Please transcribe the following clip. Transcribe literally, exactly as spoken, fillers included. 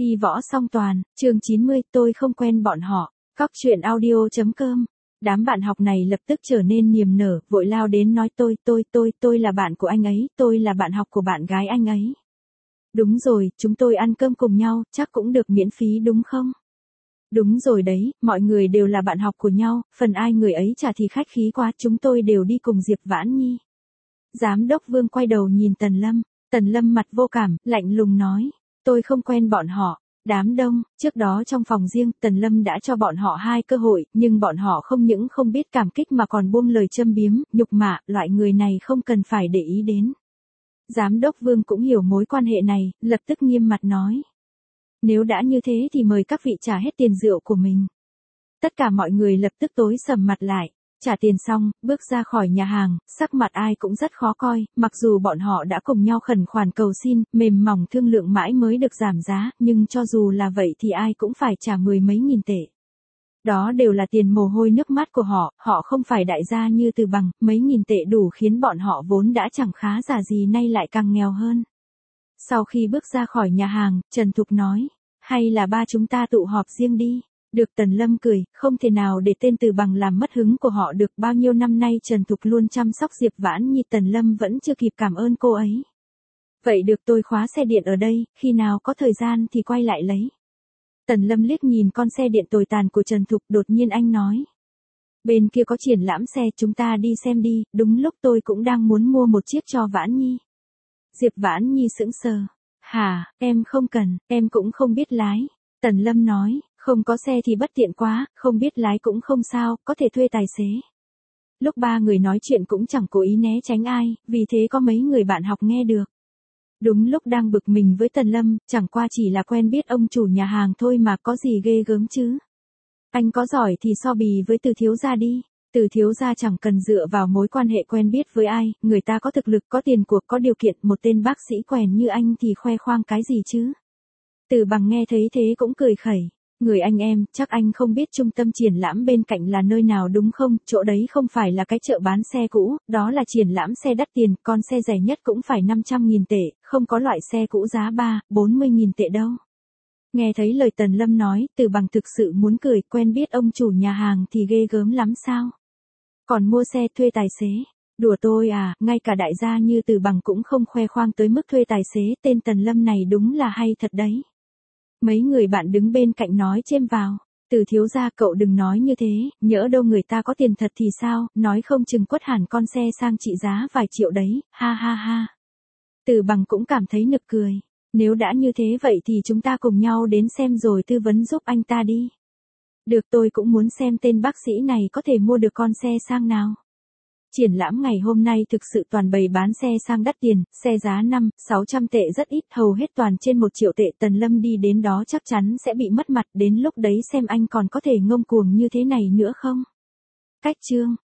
Y võ song toàn, chương chín mươi, tôi không quen bọn họ. Cóc truyện audio chấm com. Đám bạn học này lập tức trở nên niềm nở, vội lao đến nói tôi, tôi, tôi, tôi là bạn của anh ấy, tôi là bạn học của bạn gái anh ấy. Đúng rồi, chúng tôi ăn cơm cùng nhau, chắc cũng được miễn phí đúng không? Đúng rồi đấy, mọi người đều là bạn học của nhau, phần ai người ấy trả thì khách khí quá, chúng tôi đều đi cùng Diệp Vãn Nhi. Giám đốc Vương quay đầu nhìn Tần Lâm, Tần Lâm mặt vô cảm, lạnh lùng nói, tôi không quen bọn họ. Đám đông, trước đó trong phòng riêng, Tần Lâm đã cho bọn họ hai cơ hội, nhưng bọn họ không những không biết cảm kích mà còn buông lời châm biếm, nhục mạ, loại người này không cần phải để ý đến. Giám đốc Vương cũng hiểu mối quan hệ này, lập tức nghiêm mặt nói. Nếu đã như thế thì mời các vị trả hết tiền rượu của mình. Tất cả mọi người lập tức tối sầm mặt lại. Trả tiền xong, bước ra khỏi nhà hàng, sắc mặt ai cũng rất khó coi, mặc dù bọn họ đã cùng nhau khẩn khoản cầu xin, mềm mỏng thương lượng mãi mới được giảm giá, nhưng cho dù là vậy thì ai cũng phải trả mười mấy nghìn tệ. Đó đều là tiền mồ hôi nước mắt của họ, họ không phải đại gia như Từ Bằng, mấy nghìn tệ đủ khiến bọn họ vốn đã chẳng khá giả gì nay lại càng nghèo hơn. Sau khi bước ra khỏi nhà hàng, Trần Thục nói, hay là ba chúng ta tụ họp riêng đi. Được. Tần Lâm cười, không thể nào để tên Từ Bằng làm mất hứng của họ được. Bao nhiêu năm nay Trần Thục luôn chăm sóc Diệp Vãn Nhi, Tần Lâm vẫn chưa kịp cảm ơn cô ấy. Vậy được, tôi khóa xe điện ở đây, khi nào có thời gian thì quay lại lấy. Tần Lâm liếc nhìn con xe điện tồi tàn của Trần Thục, đột nhiên anh nói. Bên kia có triển lãm xe, chúng ta đi xem đi, đúng lúc tôi cũng đang muốn mua một chiếc cho Vãn Nhi. Diệp Vãn Nhi sững sờ. Hả, em không cần, em cũng không biết lái. Tần Lâm nói. Không có xe thì bất tiện quá, không biết lái cũng không sao, có thể thuê tài xế. Lúc ba người nói chuyện cũng chẳng cố ý né tránh ai, vì thế có mấy người bạn học nghe được. Đúng lúc đang bực mình với Tần Lâm, chẳng qua chỉ là quen biết ông chủ nhà hàng thôi mà có gì ghê gớm chứ. Anh có giỏi thì so bì với Từ thiếu gia đi. Từ thiếu gia chẳng cần dựa vào mối quan hệ quen biết với ai, người ta có thực lực, có tiền của, có điều kiện, một tên bác sĩ quèn như anh thì khoe khoang cái gì chứ. Từ Bằng nghe thấy thế cũng cười khẩy. Người anh em, chắc anh không biết trung tâm triển lãm bên cạnh là nơi nào đúng không, chỗ đấy không phải là cái chợ bán xe cũ, đó là triển lãm xe đắt tiền, con xe rẻ nhất cũng phải năm trăm nghìn tệ, không có loại xe cũ giá ba, bốn mươi nghìn tệ đâu. Nghe thấy lời Tần Lâm nói, Từ Bằng thực sự muốn cười, quen biết ông chủ nhà hàng thì ghê gớm lắm sao. Còn mua xe thuê tài xế, đùa tôi à, ngay cả đại gia như Từ Bằng cũng không khoe khoang tới mức thuê tài xế, tên Tần Lâm này đúng là hay thật đấy. Mấy người bạn đứng bên cạnh nói chêm vào. Từ thiếu gia, cậu đừng nói như thế, nhỡ đâu người ta có tiền thật thì sao, nói không chừng quất hẳn con xe sang trị giá vài triệu đấy, ha ha ha. Từ Bằng cũng cảm thấy nực cười. Nếu đã như thế vậy thì chúng ta cùng nhau đến xem rồi tư vấn giúp anh ta đi. Được, tôi cũng muốn xem tên bác sĩ này có thể mua được con xe sang nào. Triển lãm ngày hôm nay thực sự toàn bày bán xe sang đắt tiền, xe giá năm, sáu trăm tệ rất ít, hầu hết toàn trên một triệu tệ. Tần Lâm đi đến đó chắc chắn sẽ bị mất mặt, đến lúc đấy xem anh còn có thể ngông cuồng như thế này nữa không. Cách chương